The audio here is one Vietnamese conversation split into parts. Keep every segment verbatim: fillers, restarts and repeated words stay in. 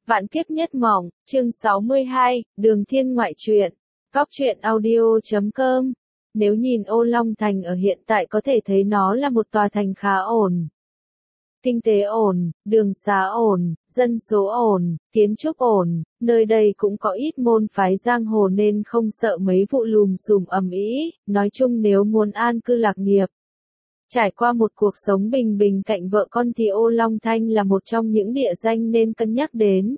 Vạn kiếp nhất mộng, chương sáu mươi hai, Đường Thiên ngoại truyện. Góc truyện audio chấm com. Nếu nhìn Ô Long Thành ở hiện tại có thể thấy nó là một tòa thành khá ổn. Kinh tế ổn, đường xá ổn, dân số ổn, kiến trúc ổn, nơi đây cũng có ít môn phái giang hồ nên không sợ mấy vụ lùm xùm ầm ĩ, nói chung nếu muốn an cư lạc nghiệp. Trải qua một cuộc sống bình bình cạnh vợ con thì Ô Long Thanh là một trong những địa danh nên cân nhắc đến.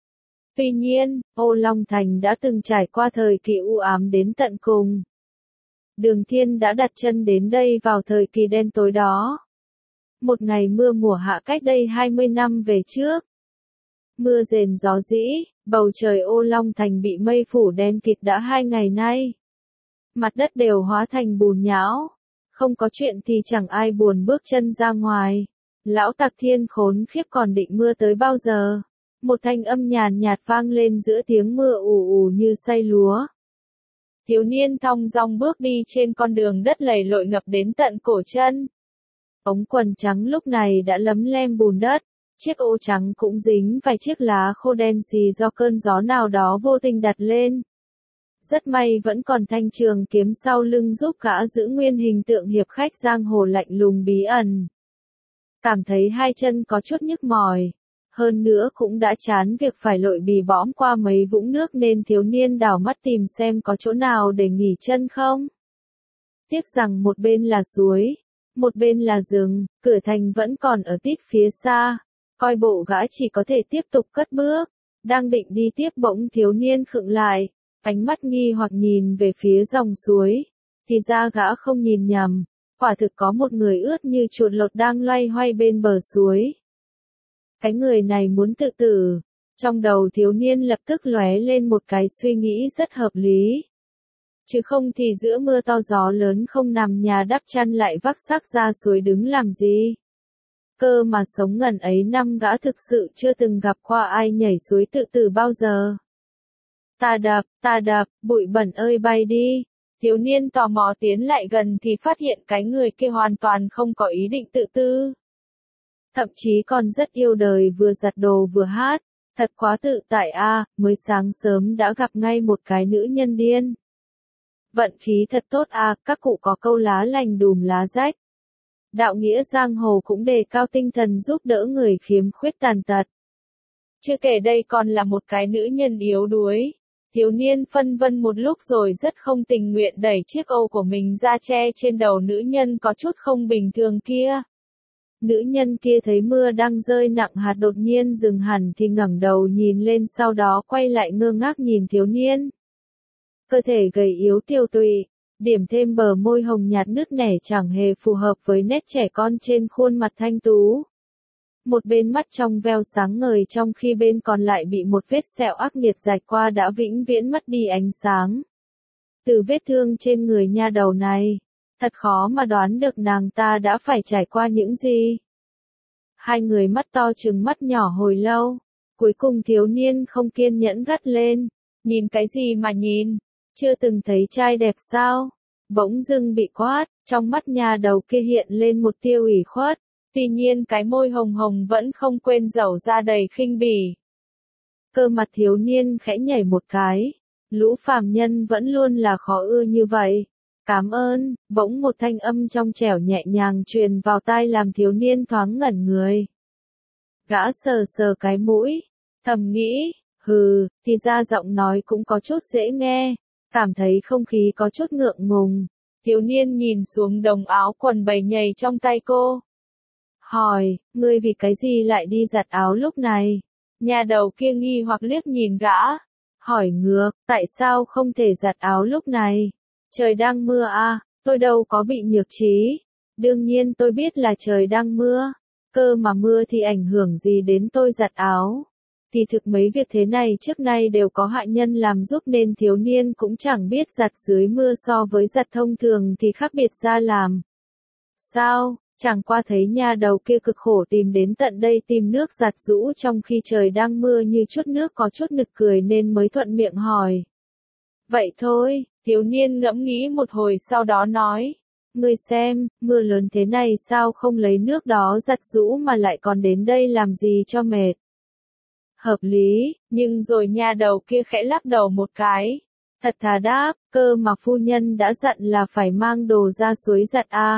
Tuy nhiên, Ô Long Thành đã từng trải qua thời kỳ u ám đến tận cùng. Đường Thiên đã đặt chân đến đây vào thời kỳ đen tối đó. Một ngày mưa mùa hạ cách đây hai mươi năm về trước. Mưa rền gió dĩ, bầu trời Ô Long Thành bị mây phủ đen kịt đã hai ngày nay. Mặt đất đều hóa thành bùn nhão. Không có chuyện thì chẳng ai buồn bước chân ra ngoài. Lão Tặc Thiên khốn khiếp còn định mưa tới bao giờ. Một thanh âm nhàn nhạt vang lên giữa tiếng mưa ù ù như xay lúa. Thiếu niên thong dong bước đi trên con đường đất lầy lội ngập đến tận cổ chân. Ống quần trắng lúc này đã lấm lem bùn đất. Chiếc ô trắng cũng dính vài chiếc lá khô đen xì do cơn gió nào đó vô tình đặt lên. Rất may vẫn còn thanh trường kiếm sau lưng giúp gã giữ nguyên hình tượng hiệp khách giang hồ lạnh lùng bí ẩn. Cảm thấy hai chân có chút nhức mỏi. Hơn nữa cũng đã chán việc phải lội bì bõm qua mấy vũng nước nên thiếu niên đảo mắt tìm xem có chỗ nào để nghỉ chân không. Tiếc rằng một bên là suối, một bên là rừng, cửa thành vẫn còn ở tít phía xa. Coi bộ gã chỉ có thể tiếp tục cất bước. Đang định đi tiếp bỗng thiếu niên khựng lại. Ánh mắt nghi hoặc nhìn về phía dòng suối, thì ra gã không nhìn nhầm, quả thực có một người ướt như chuột lột đang loay hoay bên bờ suối. Cái người này muốn tự tử, trong đầu thiếu niên lập tức lóe lên một cái suy nghĩ rất hợp lý. Chứ không thì giữa mưa to gió lớn không nằm nhà đắp chăn lại vác xác ra suối đứng làm gì. Cơ mà sống ngần ấy năm gã thực sự chưa từng gặp qua ai nhảy suối tự tử bao giờ. Ta đập, ta đập, bụi bẩn ơi bay đi. Thiếu niên tò mò tiến lại gần thì phát hiện cái người kia hoàn toàn không có ý định tự tư. Thậm chí còn rất yêu đời vừa giặt đồ vừa hát. Thật quá tự tại a, à, mới sáng sớm đã gặp ngay một cái nữ nhân điên. Vận khí thật tốt a, à, các cụ có câu lá lành đùm lá rách. Đạo nghĩa giang hồ cũng đề cao tinh thần giúp đỡ người khiếm khuyết tàn tật. Chưa kể đây còn là một cái nữ nhân yếu đuối. Thiếu niên phân vân một lúc rồi rất không tình nguyện đẩy chiếc ô của mình ra che trên đầu nữ nhân có chút không bình thường kia. Nữ nhân kia thấy mưa đang rơi nặng hạt đột nhiên dừng hẳn thì ngẩng đầu nhìn lên sau đó quay lại ngơ ngác nhìn thiếu niên. Cơ thể gầy yếu tiêu tụy, điểm thêm bờ môi hồng nhạt nứt nẻ chẳng hề phù hợp với nét trẻ con trên khuôn mặt thanh tú. Một bên mắt trong veo sáng ngời trong khi bên còn lại bị một vết sẹo ác nghiệt rạch qua đã vĩnh viễn mất đi ánh sáng. Từ vết thương trên người nha đầu này, thật khó mà đoán được nàng ta đã phải trải qua những gì. Hai người mắt to trừng mắt nhỏ hồi lâu, cuối cùng thiếu niên không kiên nhẫn gắt lên, nhìn cái gì mà nhìn, chưa từng thấy trai đẹp sao? Bỗng dưng bị quát, trong mắt nha đầu kia hiện lên một tia ủy khuất. Tuy nhiên cái môi hồng hồng vẫn không quên dẩu ra đầy khinh bỉ. Cơ mặt thiếu niên khẽ nhảy một cái. Lũ phàm nhân vẫn luôn là khó ưa như vậy. Cảm ơn, bỗng một thanh âm trong trẻo nhẹ nhàng truyền vào tai làm thiếu niên thoáng ngẩn người. Gã sờ sờ cái mũi, thầm nghĩ, hừ, thì ra giọng nói cũng có chút dễ nghe. Cảm thấy không khí có chút ngượng ngùng. Thiếu niên nhìn xuống đống áo quần bầy nhầy trong tay cô. Hỏi, ngươi vì cái gì lại đi giặt áo lúc này? Nhà đầu kia nghi hoặc liếc nhìn gã. Hỏi ngược, tại sao không thể giặt áo lúc này? Trời đang mưa à, tôi đâu có bị nhược trí. Đương nhiên tôi biết là trời đang mưa. Cơ mà mưa thì ảnh hưởng gì đến tôi giặt áo? Thì thực mấy việc thế này trước nay đều có hạ nhân làm giúp nên thiếu niên cũng chẳng biết giặt dưới mưa so với giặt thông thường thì khác biệt ra làm. Sao? Chẳng qua thấy nha đầu kia cực khổ tìm đến tận đây tìm nước giặt giũ trong khi trời đang mưa như chút nước có chút nực cười nên mới thuận miệng hỏi. Vậy thôi, thiếu niên ngẫm nghĩ một hồi sau đó nói. Ngươi xem, mưa lớn thế này sao không lấy nước đó giặt giũ mà lại còn đến đây làm gì cho mệt. Hợp lý, nhưng rồi nha đầu kia khẽ lắc đầu một cái. Thật thà đáp, cơ mà phu nhân đã dặn là phải mang đồ ra suối giặt à.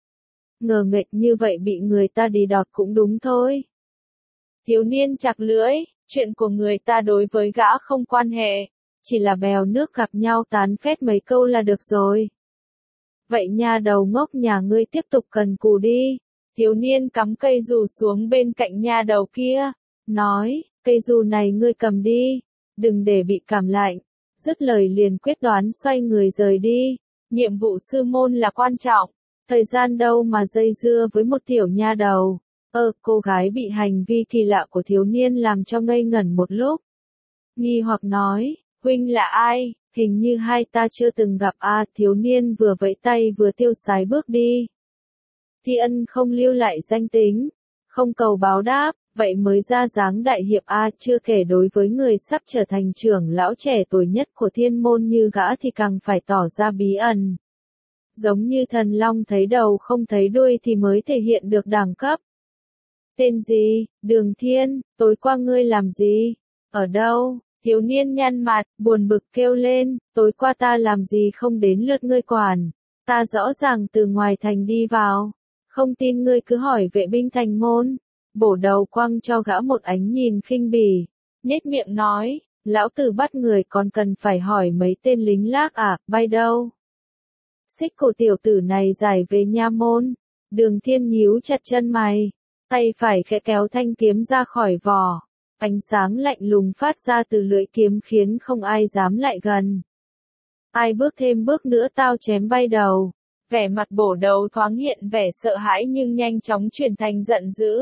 Ngờ nghệch như vậy bị người ta đì đọt cũng đúng thôi. Thiếu niên chặt lưỡi, chuyện của người ta đối với gã không quan hệ, chỉ là bèo nước gặp nhau tán phét mấy câu là được rồi. Vậy nha đầu ngốc nhà ngươi tiếp tục cần cù đi. Thiếu niên cắm cây dù xuống bên cạnh nha đầu kia, nói, cây dù này ngươi cầm đi, đừng để bị cảm lạnh. Dứt lời liền quyết đoán xoay người rời đi. Nhiệm vụ sư môn là quan trọng, thời gian đâu mà dây dưa với một tiểu nha đầu. Ơ, cô gái bị hành vi kỳ lạ của thiếu niên làm cho ngây ngẩn một lúc. Nghi hoặc nói, huynh là ai, hình như hai ta chưa từng gặp a. À, thiếu niên vừa vẫy tay vừa tiêu sái bước đi. Thi ân không lưu lại danh tính, không cầu báo đáp, vậy mới ra dáng đại hiệp a. À, chưa kể đối với người sắp trở thành trưởng lão trẻ tuổi nhất của thiên môn như gã thì càng phải tỏ ra bí ẩn. Giống như thần long thấy đầu không thấy đuôi thì mới thể hiện được đẳng cấp. Tên gì? Đường Thiên, tối qua ngươi làm gì? Ở đâu? Thiếu niên nhăn mặt, buồn bực kêu lên, tối qua ta làm gì không đến lượt ngươi quản. Ta rõ ràng từ ngoài thành đi vào. Không tin ngươi cứ hỏi vệ binh thành môn. Bổ đầu quăng cho gã một ánh nhìn khinh bỉ. Nhếch miệng nói, lão tử bắt người còn cần phải hỏi mấy tên lính lác à, bay đâu? Xích cổ tiểu tử này giải về nha môn. Đường Thiên nhíu chặt chân mày. Tay phải khẽ kéo thanh kiếm ra khỏi vỏ. Ánh sáng lạnh lùng phát ra từ lưỡi kiếm khiến không ai dám lại gần. Ai bước thêm bước nữa tao chém bay đầu. Vẻ mặt bổ đầu thoáng hiện vẻ sợ hãi nhưng nhanh chóng chuyển thành giận dữ.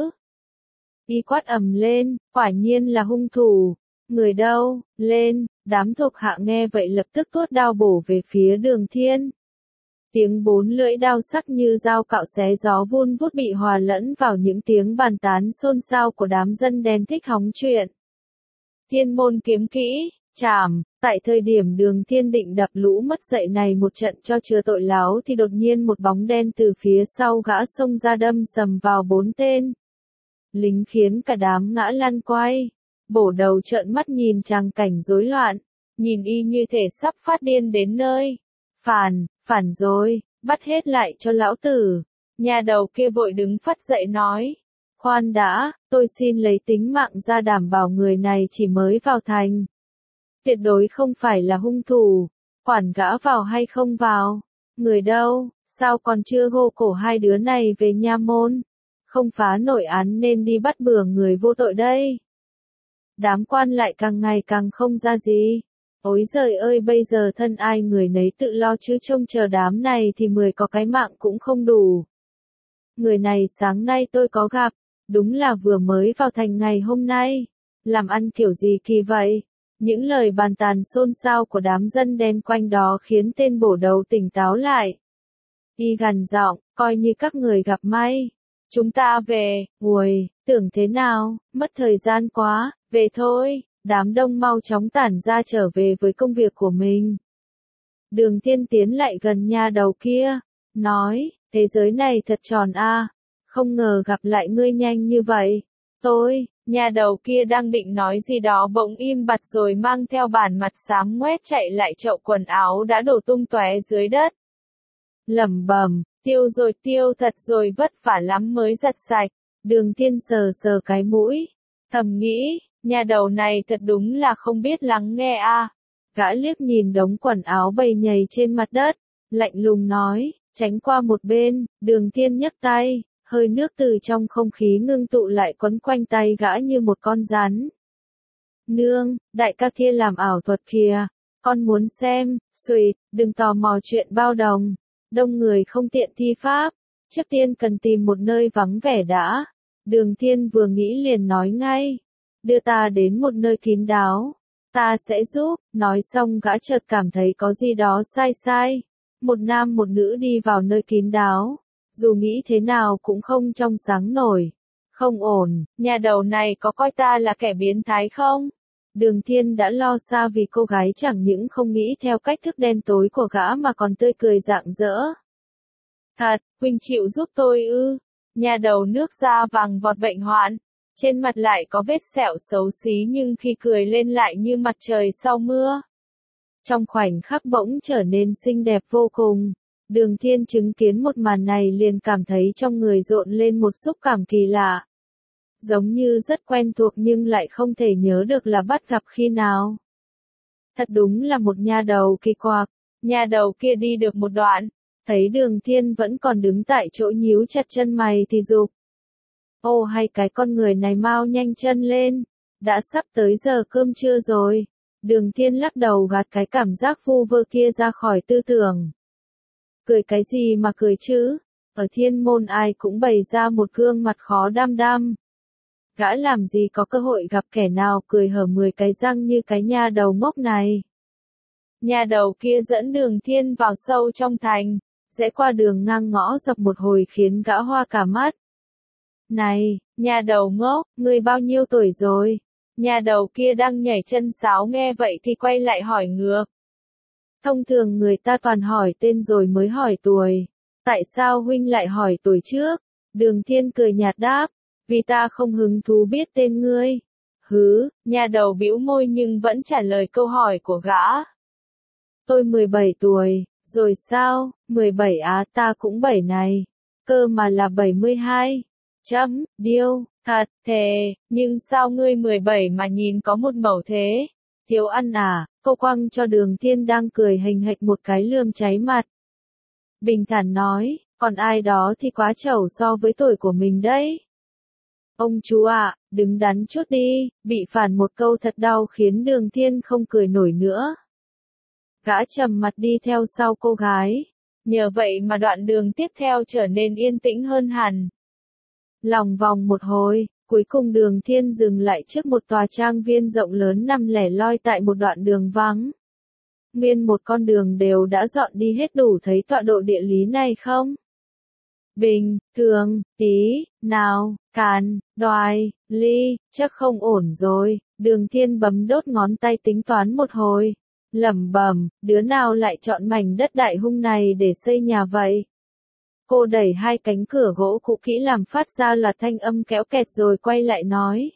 Y quát ầm lên, quả nhiên là hung thủ. Người đâu, lên, đám thuộc hạ nghe vậy lập tức tuốt đao bổ về phía Đường Thiên. Tiếng bốn lưỡi đao sắc như dao cạo xé gió vun vút bị hòa lẫn vào những tiếng bàn tán xôn xao của đám dân đen thích hóng chuyện. Thiên môn kiếm kỹ, chảm, tại thời điểm Đường Thiên định đập lũ mất dậy này một trận cho chừa tội láo thì đột nhiên một bóng đen từ phía sau gã xông ra đâm sầm vào bốn tên. Lính khiến cả đám ngã lăn quay. Bổ đầu trợn mắt nhìn tràng cảnh rối loạn, nhìn y như thể sắp phát điên đến nơi. Phản, phản rồi, bắt hết lại cho lão tử. Nhà đầu kia vội đứng phắt dậy nói. Khoan đã, tôi xin lấy tính mạng ra đảm bảo người này chỉ mới vào thành. Tuyệt đối không phải là hung thủ. Quản gã vào hay không vào? Người đâu, sao còn chưa gô cổ hai đứa này về nha môn? Không phá nổi án nên đi bắt bừa người vô tội đây. Đám quan lại càng ngày càng không ra gì. Ôi giời ơi, bây giờ thân ai người nấy tự lo chứ trông chờ đám này thì mười có cái mạng cũng không đủ. Người này sáng nay tôi có gặp, đúng là vừa mới vào thành ngày hôm nay. Làm ăn kiểu gì kỳ vậy? Những lời bàn tàn xôn xao của đám dân đen quanh đó khiến tên bổ đầu tỉnh táo lại. Y gằn giọng, coi như các người gặp may. Chúng ta về, uầy, tưởng thế nào, mất thời gian quá, về thôi. Đám đông mau chóng tản ra trở về với công việc của mình. Đường Thiên tiến lại gần nha đầu kia, nói, thế giới này thật tròn a, à, không ngờ gặp lại ngươi nhanh như vậy. Tôi, nha đầu kia đang định nói gì đó bỗng im bặt rồi mang theo bản mặt xám ngoét chạy lại chậu quần áo đã đổ tung tóe dưới đất. Lẩm bẩm, tiêu rồi tiêu thật rồi vất vả lắm mới giặt sạch. Đường Thiên sờ sờ cái mũi, thầm nghĩ. Nhà đầu này thật đúng là không biết lắng nghe a. À. Gã liếc nhìn đống quần áo bầy nhầy trên mặt đất, lạnh lùng nói, tránh qua một bên. Đường Thiên nhấc tay, hơi nước từ trong không khí ngưng tụ lại quấn quanh tay gã như một con rắn. Nương, đại ca kia làm ảo thuật kìa, con muốn xem. Xuỵt, đừng tò mò chuyện bao đồng. Đông người không tiện thi pháp, trước tiên cần tìm một nơi vắng vẻ đã. Đường Thiên vừa nghĩ liền nói ngay. Đưa ta đến một nơi kín đáo, ta sẽ giúp. Nói xong gã chợt cảm thấy có gì đó sai sai. Một nam một nữ đi vào nơi kín đáo, dù nghĩ thế nào cũng không trong sáng nổi. Không ổn, nhà đầu này có coi ta là kẻ biến thái không? Đường Thiên đã lo xa vì cô gái chẳng những không nghĩ theo cách thức đen tối của gã mà còn tươi cười rạng rỡ. Thật, huynh chịu giúp tôi ư? Nhà đầu nước da vàng vọt bệnh hoạn. Trên mặt lại có vết sẹo xấu xí nhưng khi cười lên lại như mặt trời sau mưa. Trong khoảnh khắc bỗng trở nên xinh đẹp vô cùng. Đường Thiên chứng kiến một màn này liền cảm thấy trong người rộn lên một xúc cảm kỳ lạ. Giống như rất quen thuộc nhưng lại không thể nhớ được là bắt gặp khi nào. Thật đúng là một nha đầu kỳ quặc. Nha đầu kia đi được một đoạn, thấy Đường Thiên vẫn còn đứng tại chỗ nhíu chặt chân mày thì giục. Ô hay cái con người này mau nhanh chân lên, đã sắp tới giờ cơm trưa rồi. Đường Thiên lắc đầu gạt cái cảm giác vu vơ kia ra khỏi tư tưởng. Cười cái gì mà cười chứ, ở thiên môn ai cũng bày ra một gương mặt khó đăm đăm. Gã làm gì có cơ hội gặp kẻ nào cười hở mười cái răng như cái nha đầu ngốc này. Nhà đầu kia dẫn Đường Thiên vào sâu trong thành, rẽ qua đường ngang ngõ dọc một hồi khiến gã hoa cả mắt. Này, nhà đầu ngốc, ngươi bao nhiêu tuổi rồi? Nhà đầu kia đang nhảy chân sáo nghe vậy thì quay lại hỏi ngược. Thông thường người ta toàn hỏi tên rồi mới hỏi tuổi. Tại sao huynh lại hỏi tuổi trước? Đường Thiên cười nhạt đáp, vì ta không hứng thú biết tên ngươi. Hứ, nhà đầu bĩu môi nhưng vẫn trả lời câu hỏi của gã. Tôi mười bảy tuổi, rồi sao, mười bảy á ta cũng bảy này, cơ mà là bảy mươi hai. Chấm, điêu, thật, thề, nhưng sao ngươi mười bảy mà nhìn có một mẩu thế? Thiếu ăn à, cô quăng cho Đường Thiên đang cười hình hạch một cái lườm cháy mặt. Bình thản nói, còn ai đó thì quá trẩu so với tuổi của mình đấy. Ông chú ạ, đứng đắn chút đi, bị phản một câu thật đau khiến Đường Thiên không cười nổi nữa. Gã trầm mặt đi theo sau cô gái. Nhờ vậy mà đoạn đường tiếp theo trở nên yên tĩnh hơn hẳn. Lòng vòng một hồi, cuối cùng Đường Thiên dừng lại trước một tòa trang viên rộng lớn nằm lẻ loi tại một đoạn đường vắng. Nguyên một con đường đều đã dọn đi hết, đủ thấy tọa độ địa lý này không? Bình, thường, tí, nào, càn, đoài, ly, chắc không ổn rồi. Đường Thiên bấm đốt ngón tay tính toán một hồi. Lẩm bẩm, đứa nào lại chọn mảnh đất đại hung này để xây nhà vậy? Cô đẩy hai cánh cửa gỗ cũ kỹ làm phát ra loạt thanh âm kéo kẹt rồi quay lại nói.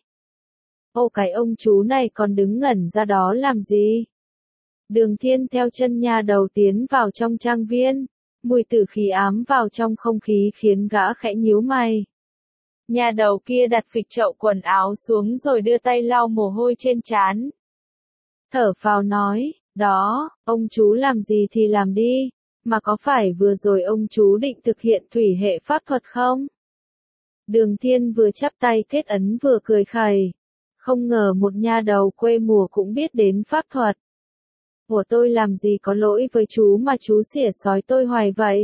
Ô cái ông chú này còn đứng ngẩn ra đó làm gì? Đường Thiên theo chân nhà đầu tiến vào trong trang viên. Mùi tử khí ám vào trong không khí khiến gã khẽ nhíu mày. Nhà đầu kia đặt phịch chậu quần áo xuống rồi đưa tay lau mồ hôi trên trán. Thở phào nói, đó, ông chú làm gì thì làm đi, mà có phải vừa rồi ông chú định thực hiện thủy hệ pháp thuật không? Đường Thiên vừa chắp tay kết ấn vừa cười khẩy. Không ngờ một nha đầu quê mùa cũng biết đến pháp thuật. Của tôi làm gì có lỗi với chú mà chú xỉa xói tôi hoài vậy?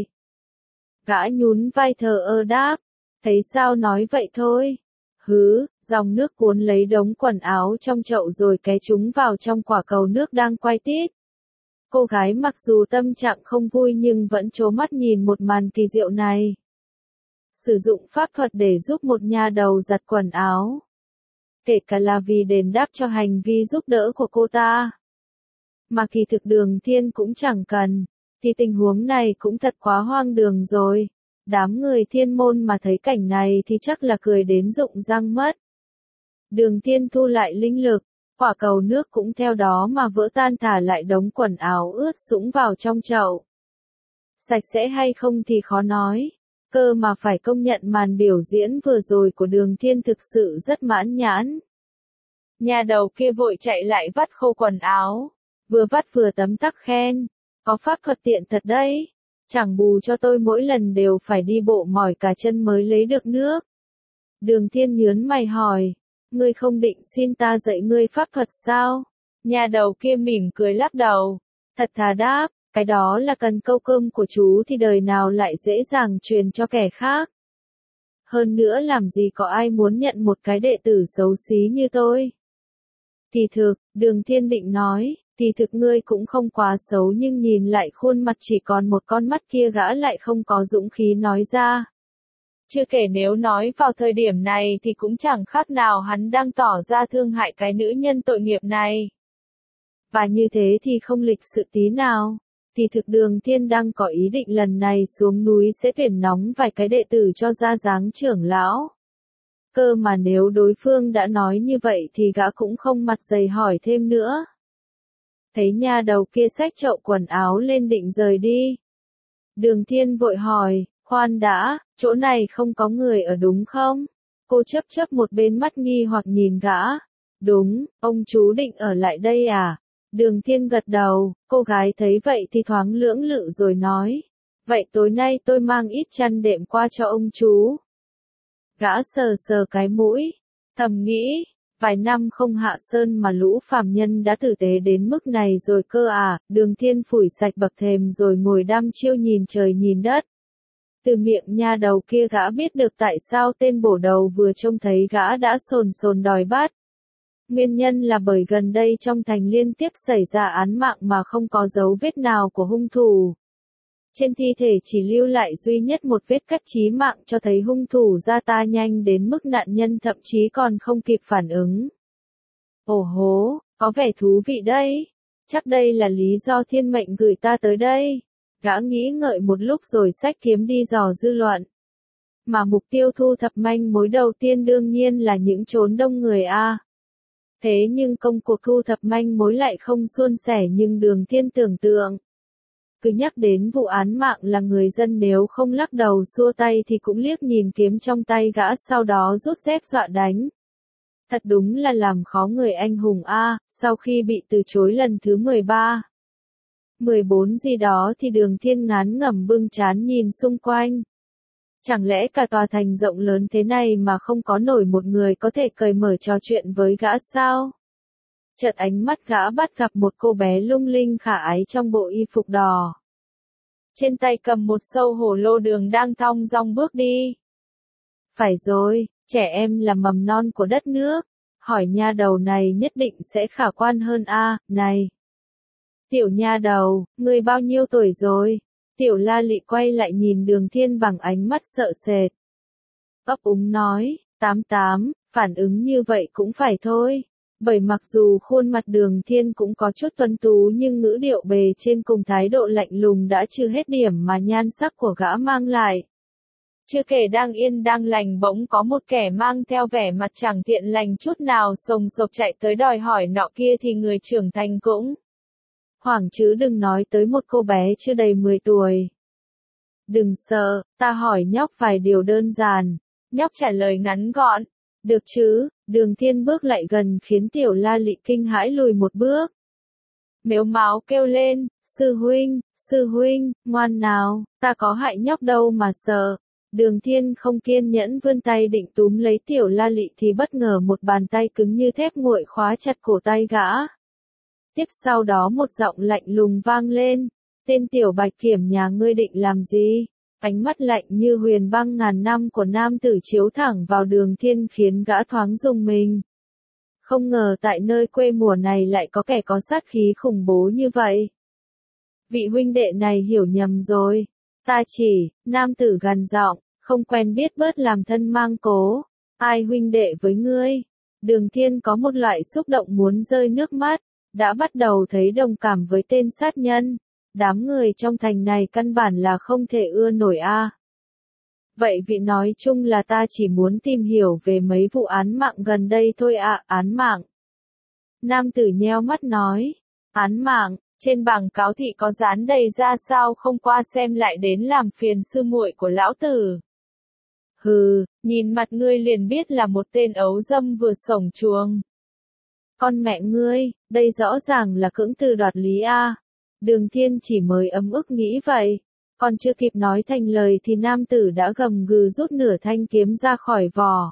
Gã nhún vai thờ ơ đáp, thấy sao nói vậy thôi. Hứ, dòng nước cuốn lấy đống quần áo trong chậu rồi té chúng vào trong quả cầu nước đang quay tít. Cô gái mặc dù tâm trạng không vui nhưng vẫn trố mắt nhìn một màn kỳ diệu này. Sử dụng pháp thuật để giúp một nha đầu giặt quần áo. Kể cả là vì đền đáp cho hành vi giúp đỡ của cô ta. Mà kỳ thực Đường Thiên cũng chẳng cần, thì tình huống này cũng thật quá hoang đường rồi. Đám người thiên môn mà thấy cảnh này thì chắc là cười đến rụng răng mất. Đường Thiên thu lại linh lực, quả cầu nước cũng theo đó mà vỡ tan, thả lại đống quần áo ướt sũng vào trong chậu. Sạch sẽ hay không thì khó nói, cơ mà phải công nhận màn biểu diễn vừa rồi của Đường Thiên thực sự rất mãn nhãn. Nhà đầu kia vội chạy lại vắt khô quần áo, vừa vắt vừa tấm tắc khen, có pháp thuật tiện thật đấy. Chẳng bù cho tôi mỗi lần đều phải đi bộ mỏi cả chân mới lấy được nước. Đường Thiên nhớn mày hỏi, ngươi không định xin ta dạy ngươi pháp thuật sao? Nhà đầu kia mỉm cười lắc đầu, thật thà đáp, cái đó là cần câu cơm của chú thì đời nào lại dễ dàng truyền cho kẻ khác. Hơn nữa làm gì có ai muốn nhận một cái đệ tử xấu xí như tôi. Thì thực, Đường Thiên định nói, thì thực ngươi cũng không quá xấu nhưng nhìn lại khuôn mặt chỉ còn một con mắt kia gã lại không có dũng khí nói ra. Chưa kể nếu nói vào thời điểm này thì cũng chẳng khác nào hắn đang tỏ ra thương hại cái nữ nhân tội nghiệp này. Và như thế thì không lịch sự tí nào. Thì thực Đường Thiên đang có ý định lần này xuống núi sẽ tuyển nóng vài cái đệ tử cho ra dáng trưởng lão. cơ mà nếu đối phương đã nói như vậy thì gã cũng không mặt dày hỏi thêm nữa. Thấy nha đầu kia xách chậu quần áo lên định rời đi. Đường Thiên vội hỏi, khoan đã, chỗ này không có người ở đúng không? Cô chớp chớp một bên mắt nghi hoặc nhìn gã. Đúng, ông chú định ở lại đây à? Đường Thiên gật đầu, cô gái thấy vậy thì thoáng lưỡng lự rồi nói. Vậy tối nay tôi mang ít chăn đệm qua cho ông chú. Gã sờ sờ cái mũi, thầm nghĩ, vài năm không hạ sơn mà lũ phàm nhân đã tử tế đến mức này rồi cơ à. Đường Thiên phủi sạch bậc thềm rồi ngồi đăm chiêu nhìn trời nhìn đất. Từ miệng nha đầu kia gã biết được tại sao tên bổ đầu vừa trông thấy gã đã sồn sồn đòi bắt. Nguyên nhân là bởi gần đây trong thành liên tiếp xảy ra án mạng mà không có dấu vết nào của hung thủ. Trên thi thể chỉ lưu lại duy nhất một vết cắt chí mạng cho thấy hung thủ ra tay nhanh đến mức nạn nhân thậm chí còn không kịp phản ứng. Ồ hố, có vẻ thú vị đấy. Chắc đây là lý do thiên mệnh gửi ta tới đây. Gã nghĩ ngợi một lúc rồi xách kiếm đi dò dư luận. Mà mục tiêu thu thập manh mối đầu tiên đương nhiên là những chốn đông người a. Thế nhưng công cuộc thu thập manh mối lại không suôn sẻ nhưng Đường Thiên tưởng tượng. Cứ nhắc đến vụ án mạng là người dân nếu không lắc đầu xua tay thì cũng liếc nhìn kiếm trong tay gã sau đó rút dép dọa đánh. Thật đúng là làm khó người anh hùng a. Sau khi bị từ chối lần thứ mười ba, mười bốn gì đó thì Đường Thiên ngán ngẩm bưng trán nhìn xung quanh. Chẳng lẽ cả tòa thành rộng lớn thế này mà không có nổi một người có thể cởi mở trò chuyện với gã sao? Chợt ánh mắt gã bắt gặp một cô bé lung linh khả ái trong bộ y phục đỏ. Trên tay cầm một sâu hổ lô đường đang thong dong bước đi. Phải rồi, trẻ em là mầm non của đất nước. Hỏi nha đầu này nhất định sẽ khả quan hơn a. Này! Tiểu nha đầu, ngươi bao nhiêu tuổi rồi? Tiểu La Lị quay lại nhìn Đường Thiên bằng ánh mắt sợ sệt. Ấp úng nói, tám tám, phản ứng như vậy cũng phải thôi. Bởi mặc dù khuôn mặt Đường Thiên cũng có chút tuấn tú nhưng ngữ điệu bề trên cùng thái độ lạnh lùng đã trừ hết điểm mà nhan sắc của gã mang lại. Chưa kể đang yên đang lành bỗng có một kẻ mang theo vẻ mặt chẳng thiện lành chút nào sồng sộc chạy tới đòi hỏi nọ kia thì người trưởng thành cũng hoảng chứ đừng nói tới một cô bé chưa đầy mười tuổi. Đừng sợ, ta hỏi nhóc vài điều đơn giản. Nhóc trả lời ngắn gọn. Được chứ? Đường Thiên bước lại gần khiến Tiểu La Lị kinh hãi lùi một bước. Mếu máo kêu lên, sư huynh, sư huynh, ngoan nào, ta có hại nhóc đâu mà sợ. Đường Thiên không kiên nhẫn vươn tay định túm lấy Tiểu La Lị thì bất ngờ một bàn tay cứng như thép nguội khóa chặt cổ tay gã. Tiếp sau đó một giọng lạnh lùng vang lên, tên Tiểu Bạch Kiểm nhà ngươi định làm gì? Ánh mắt lạnh như huyền băng ngàn năm của nam tử chiếu thẳng vào Đường Thiên khiến gã thoáng rùng mình. Không ngờ tại nơi quê mùa này lại có kẻ có sát khí khủng bố như vậy. Vị huynh đệ này hiểu nhầm rồi. Ta chỉ, nam tử gằn giọng, không quen biết bớt làm thân mang cố. Ai huynh đệ với ngươi? Đường Thiên có một loại xúc động muốn rơi nước mắt, đã bắt đầu thấy đồng cảm với tên sát nhân. Đám người trong thành này căn bản là không thể ưa nổi a. Vậy vị nói chung là ta chỉ muốn tìm hiểu về mấy vụ án mạng gần đây thôi ạ. À, án mạng. Nam tử nheo mắt nói. Án mạng, trên bảng cáo thị có dán đầy ra sao không qua xem lại đến làm phiền sư muội của lão tử. Hừ, nhìn mặt ngươi liền biết là một tên ấu dâm vừa sổng chuồng. Con mẹ ngươi, đây rõ ràng là cưỡng từ đoạt lý a. Đường Thiên chỉ mới ấm ức nghĩ vậy. Còn chưa kịp nói thành lời thì nam tử đã gầm gừ rút nửa thanh kiếm ra khỏi vỏ.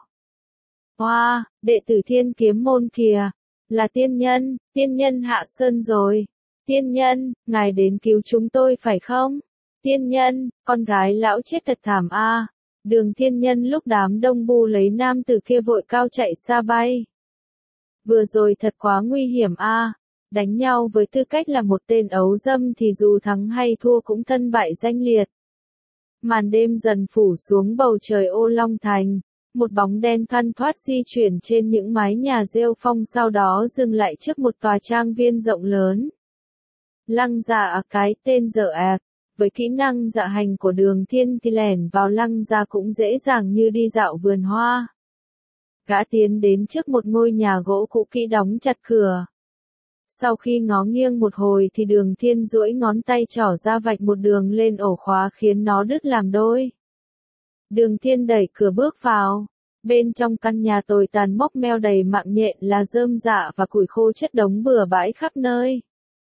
Hoa, wow, đệ tử Thiên Kiếm môn kìa. Là tiên nhân, tiên nhân hạ sơn rồi. Tiên nhân, ngài đến cứu chúng tôi phải không? Tiên nhân, con gái lão chết thật thảm a. À. Đường Thiên Nhân lúc đám đông bu lấy nam tử kia vội cao chạy xa bay. Vừa rồi thật quá nguy hiểm a. À. Đánh nhau với tư cách là một tên ấu dâm thì dù thắng hay thua cũng thân bại danh liệt. Màn đêm dần phủ xuống bầu trời Ô Long Thành, một bóng đen thoăn thoắt di chuyển trên những mái nhà rêu phong sau đó dừng lại trước một tòa trang viên rộng lớn. Lăng Dạ cái tên dở ạc, với kỹ năng dạ hành của Đường Thiên thì lẻn vào Lăng Dạ cũng dễ dàng như đi dạo vườn hoa. Gã tiến đến trước một ngôi nhà gỗ cũ kỹ đóng chặt cửa. Sau khi ngó nghiêng một hồi thì Đường Thiên duỗi ngón tay trỏ ra vạch một đường lên ổ khóa khiến nó đứt làm đôi. Đường Thiên đẩy cửa bước vào. Bên trong căn nhà tồi tàn mốc meo đầy mạng nhện là rơm rạ và củi khô chất đống bừa bãi khắp nơi.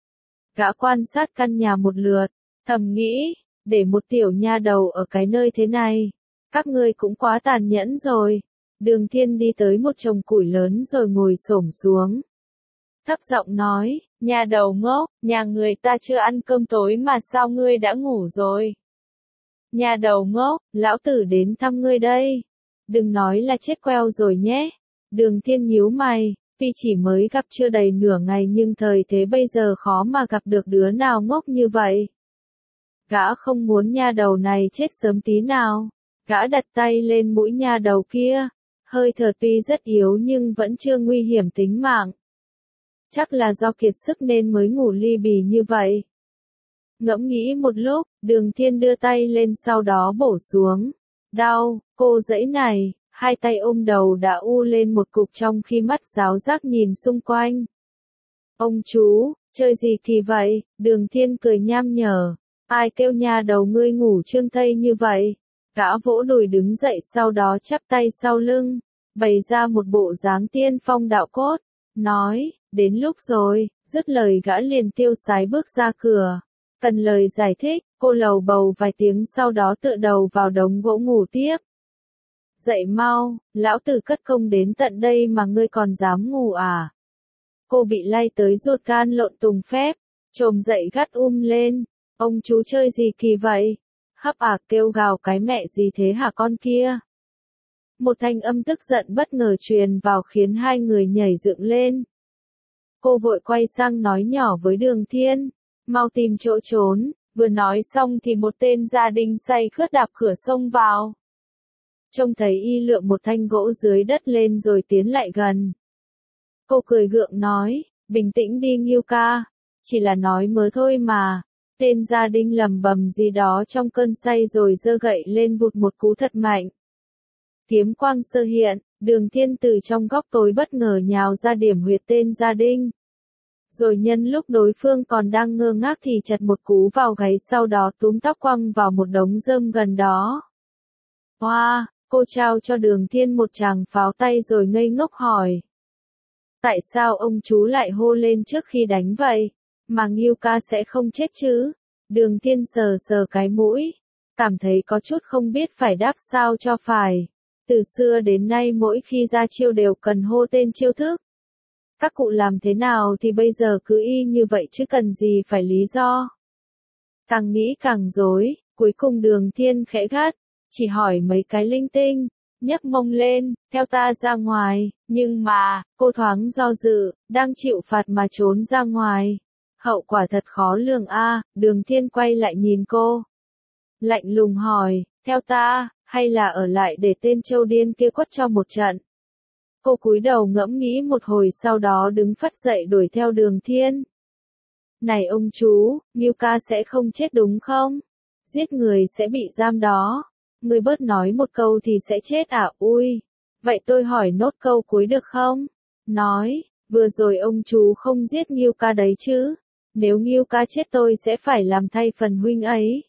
Gã quan sát căn nhà một lượt, thầm nghĩ, để một tiểu nha đầu ở cái nơi thế này, các ngươi cũng quá tàn nhẫn rồi. Đường Thiên đi tới một chồng củi lớn rồi ngồi xổm xuống. Thấp giọng nói, nha đầu ngốc, nhà người ta chưa ăn cơm tối mà sao ngươi đã ngủ rồi? Nha đầu ngốc, lão tử đến thăm ngươi đây. Đừng nói là chết queo rồi nhé. Đường Thiên nhíu mày, tuy chỉ mới gặp chưa đầy nửa ngày nhưng thời thế bây giờ khó mà gặp được đứa nào ngốc như vậy. Gã không muốn nha đầu này chết sớm tí nào. Gã đặt tay lên mũi nha đầu kia. Hơi thở tuy rất yếu nhưng vẫn chưa nguy hiểm tính mạng. Chắc là do kiệt sức nên mới ngủ li bì như vậy. Ngẫm nghĩ một lúc, Đường Thiên đưa tay lên sau đó bổ xuống. Đau, cô dãy này, hai tay ôm đầu đã u lên một cục trong khi mắt giáo giác nhìn xung quanh. Ông chú, chơi gì thì vậy? Đường Thiên cười nham nhở. Ai kêu nha đầu ngươi ngủ trương thây như vậy? Gã vỗ đùi đứng dậy sau đó chắp tay sau lưng, bày ra một bộ dáng tiên phong đạo cốt, nói, đến lúc rồi, dứt lời gã liền tiêu sái bước ra cửa. Cần lời giải thích, cô lầu bầu vài tiếng sau đó tựa đầu vào đống gỗ ngủ tiếp. Dậy mau, lão tử cất công đến tận đây mà ngươi còn dám ngủ à? Cô bị lay tới ruột gan lộn tùng phép, trồm dậy gắt um lên, ông chú chơi gì kỳ vậy? Hấp à, kêu gào cái mẹ gì thế hả con kia? Một thanh âm tức giận bất ngờ truyền vào khiến hai người nhảy dựng lên. Cô vội quay sang nói nhỏ với Đường Thiên, mau tìm chỗ trốn. Vừa nói xong thì một tên gia đình say khướt đạp cửa xông vào. Trông thấy y lượm một thanh gỗ dưới đất lên rồi tiến lại gần. Cô cười gượng nói, bình tĩnh đi Ngưu ca, chỉ là nói mớ thôi mà. Tên gia đình lầm bầm gì đó trong cơn say rồi giơ gậy lên vụt một cú thật mạnh. Kiếm quang sơ hiện, Đường Thiên từ trong góc tối bất ngờ nhào ra điểm huyệt tên gia đình. Rồi nhân lúc đối phương còn đang ngơ ngác thì chặt một cú vào gáy sau đó túm tóc quăng vào một đống rơm gần đó. Hoa, wow, cô trao cho Đường Thiên một tràng pháo tay rồi ngây ngốc hỏi. Tại sao ông chú lại hô lên trước khi đánh vậy? Mà Ngưu ca sẽ không chết chứ? Đường Thiên sờ sờ cái mũi, cảm thấy có chút không biết phải đáp sao cho phải. Từ xưa đến nay mỗi khi ra chiêu đều cần hô tên chiêu thức. Các cụ làm thế nào thì bây giờ cứ y như vậy chứ cần gì phải lý do. Càng nghĩ càng rối, cuối cùng Đường Thiên khẽ gắt, chỉ hỏi mấy cái linh tinh, nhấc mông lên, theo ta ra ngoài, nhưng mà, cô thoáng do dự, đang chịu phạt mà trốn ra ngoài. Hậu quả thật khó lường a. À, Đường Thiên quay lại nhìn cô. Lạnh lùng hỏi, theo ta, hay là ở lại để tên châu điên kia quất cho một trận. Cô cúi đầu ngẫm nghĩ một hồi sau đó đứng phắt dậy đuổi theo Đường Thiên. Này ông chú, Ngưu ca sẽ không chết đúng không? Giết người sẽ bị giam đó. Người bớt nói một câu thì sẽ chết à? Ui, vậy tôi hỏi nốt câu cuối được không? Nói, vừa rồi ông chú không giết Ngưu ca đấy chứ? Nếu Ngưu ca chết tôi sẽ phải làm thay phần huynh ấy.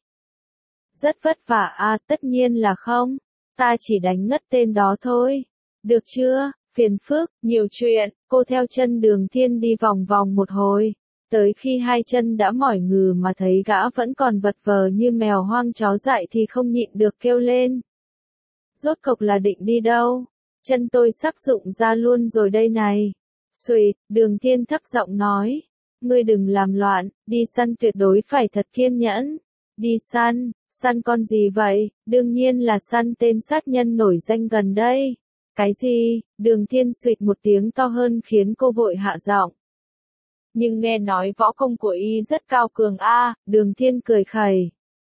Rất vất vả à, tất nhiên là không. Ta chỉ đánh ngất tên đó thôi. Được chưa? Phiền phức, nhiều chuyện. Cô theo chân Đường Thiên đi vòng vòng một hồi. Tới khi hai chân đã mỏi ngừ mà thấy gã vẫn còn vật vờ như mèo hoang chó dại thì không nhịn được kêu lên. Rốt cục là định đi đâu? Chân tôi sắp rụng ra luôn rồi đây này. Xuỵt, Đường Thiên thấp giọng nói. Ngươi đừng làm loạn, đi săn tuyệt đối phải thật kiên nhẫn. Đi săn, săn con gì vậy? Đương nhiên là săn tên sát nhân nổi danh gần đây. Cái gì? Đường Thiên xuỵt một tiếng to hơn khiến cô vội hạ giọng. Nhưng nghe nói võ công của y rất cao cường a. À, Đường Thiên cười khẩy.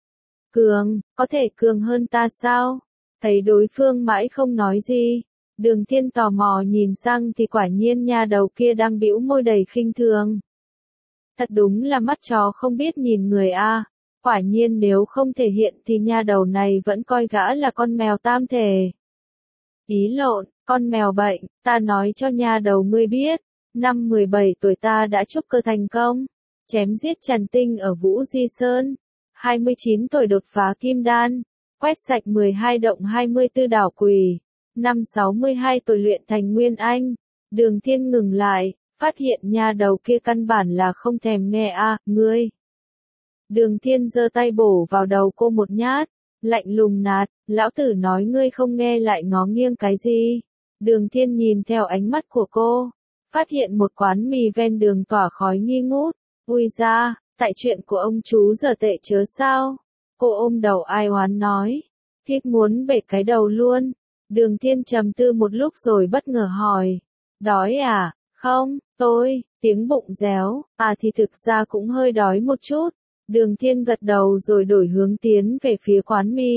Cường, có thể cường hơn ta sao? Thấy đối phương mãi không nói gì. Đường Thiên tò mò nhìn sang thì quả nhiên nha đầu kia đang bĩu môi đầy khinh thường. Thật đúng là mắt chó không biết nhìn người a. À. Quả nhiên nếu không thể hiện thì nha đầu này vẫn coi gã là con mèo tam thể. Ý lộn, con Con mèo bệnh, ta nói cho nha đầu ngươi biết, năm mười bảy tuổi ta đã trúc cơ thành công, chém giết Trần Tinh ở Vũ Di Sơn, hai mươi chín tuổi đột phá kim đan, quét sạch mười hai động hai mươi tư đảo quỷ, năm sáu mươi hai tuổi luyện thành Nguyên Anh. Đường Thiên ngừng lại, phát hiện nha đầu kia căn bản là không thèm nghe a, ngươi. Đường Thiên giơ tay bổ vào đầu cô một nhát, lạnh lùng nạt, lão tử nói ngươi không nghe lại ngó nghiêng cái gì. Đường Thiên nhìn theo ánh mắt của cô, phát hiện một quán mì ven đường tỏa khói nghi ngút, ui ra, tại chuyện của ông chú giờ tệ chớ sao. Cô ôm đầu ai oán nói, thích muốn bể cái đầu luôn. Đường Thiên trầm tư một lúc rồi bất ngờ hỏi, đói à? Không, tôi, tiếng bụng réo, à thì thực ra cũng hơi đói một chút. Đường Thiên gật đầu rồi đổi hướng tiến về phía quán mì.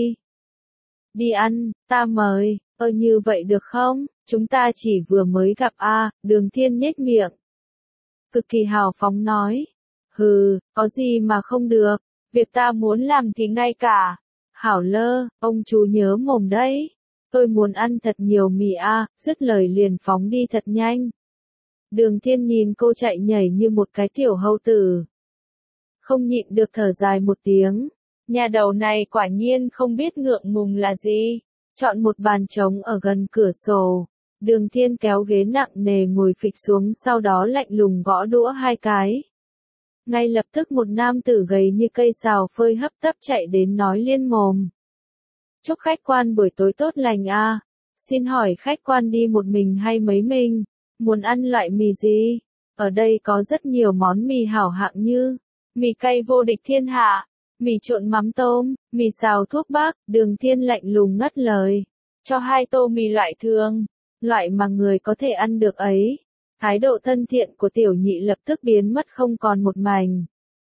Đi ăn, ta mời, ơ như vậy được không? Chúng ta chỉ vừa mới gặp a, à, Đường Thiên nhếch miệng. Cực kỳ hào phóng nói, hừ, có gì mà không được, việc ta muốn làm thì ngay cả. Hảo lơ, ông chú nhớ mồm đấy. Tôi muốn ăn thật nhiều mì a, à, dứt lời liền phóng đi thật nhanh. Đường Thiên nhìn cô chạy nhảy như một cái tiểu hầu tử. Không nhịn được thở dài một tiếng. Nhà đầu này quả nhiên không biết ngượng ngùng là gì. Chọn một bàn trống ở gần cửa sổ. Đường Thiên kéo ghế nặng nề ngồi phịch xuống, sau đó lạnh lùng gõ đũa hai cái. Ngay lập tức một nam tử gầy như cây sào phơi hấp tấp chạy đến nói liên mồm. Chúc khách quan buổi tối tốt lành a. À. Xin hỏi khách quan đi một mình hay mấy mình? Muốn ăn loại mì gì? Ở đây có rất nhiều món mì hảo hạng như mì cay vô địch thiên hạ, mì trộn mắm tôm, mì xào thuốc bắc. Đường Thiên lạnh lùng ngắt lời. Cho hai tô mì loại thường, loại mà người có thể ăn được ấy. Thái độ thân thiện của tiểu nhị lập tức biến mất không còn một mảnh.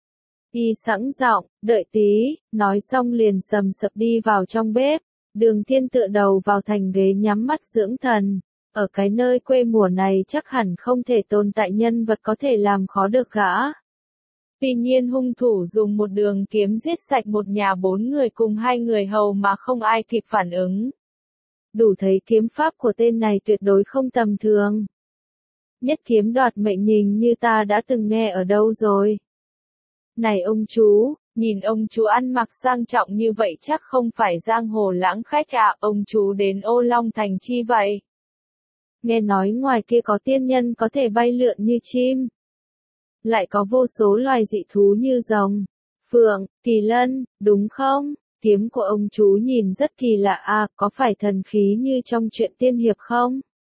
Y sẵn giọng, đợi tí, nói xong liền sầm sập đi vào trong bếp. Đường Thiên tựa đầu vào thành ghế nhắm mắt dưỡng thần. Ở cái nơi quê mùa này chắc hẳn không thể tồn tại nhân vật có thể làm khó được gã. Tuy nhiên hung thủ dùng một đường kiếm giết sạch một nhà bốn người cùng hai người hầu mà không ai kịp phản ứng. Đủ thấy kiếm pháp của tên này tuyệt đối không tầm thường. Nhất kiếm đoạt mệnh hình như ta đã từng nghe ở đâu rồi. Này ông chú, nhìn ông chú ăn mặc sang trọng như vậy chắc không phải giang hồ lãng khách à, ông chú đến Ô Long Thành chi vậy? Nghe nói ngoài kia có tiên nhân có thể bay lượn như chim. Lại có vô số loài dị thú như rồng, phượng, kỳ lân, đúng không? Kiếm của ông chú nhìn rất kỳ lạ à, có phải thần khí như trong truyện tiên hiệp không?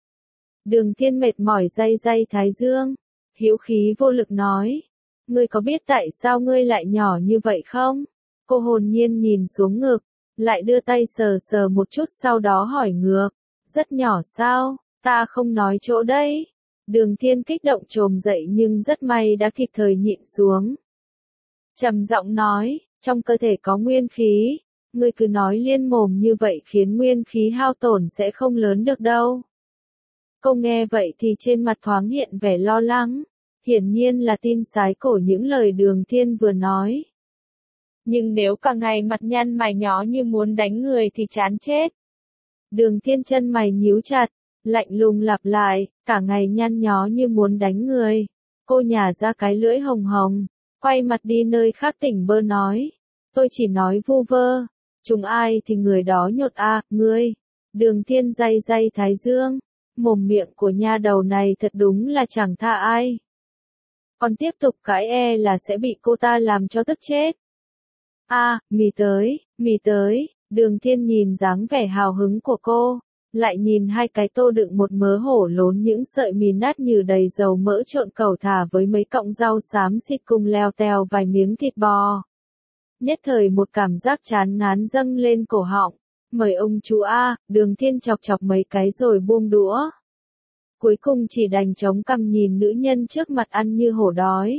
Đường Thiên mệt mỏi day day thái dương, hữu khí vô lực nói. Ngươi có biết tại sao ngươi lại nhỏ như vậy không? Cô hồn nhiên nhìn xuống ngực, lại đưa tay sờ sờ một chút sau đó hỏi ngược. Rất nhỏ sao? Ta không nói chỗ đấy. Đường Thiên kích động trồm dậy nhưng rất may đã kịp thời nhịn xuống. Trầm giọng nói, trong cơ thể có nguyên khí. Ngươi cứ nói liên mồm như vậy khiến nguyên khí hao tổn sẽ không lớn được đâu. Cô nghe vậy thì trên mặt thoáng hiện vẻ lo lắng. Hiển nhiên là tin sái cổ những lời Đường Thiên vừa nói. Nhưng nếu cả ngày mặt nhăn mày nhó như muốn đánh người thì chán chết. Đường Thiên chân mày nhíu chặt, lạnh lùng lặp lại, cả ngày nhăn nhó như muốn đánh người. Cô nhả ra cái lưỡi hồng hồng, quay mặt đi nơi khác tỉnh bơ nói. Tôi chỉ nói vu vơ, chúng ai thì người đó nhột a, à, ngươi. Đường Thiên day day thái dương, mồm miệng của nha đầu này thật đúng là chẳng tha ai. Còn tiếp tục cãi e là sẽ bị cô ta làm cho tức chết. A, à, mì tới, mì tới. Đường Thiên nhìn dáng vẻ hào hứng của cô, lại nhìn hai cái tô đựng một mớ hổ lốn những sợi mì nát như đầy dầu mỡ trộn cẩu thả với mấy cọng rau xám xịt cùng leo teo vài miếng thịt bò. Nhất thời một cảm giác chán ngán dâng lên cổ họng. Mời ông chú A, Đường Thiên chọc chọc mấy cái rồi buông đũa. Cuối cùng chỉ đành chống cằm nhìn nữ nhân trước mặt ăn như hổ đói.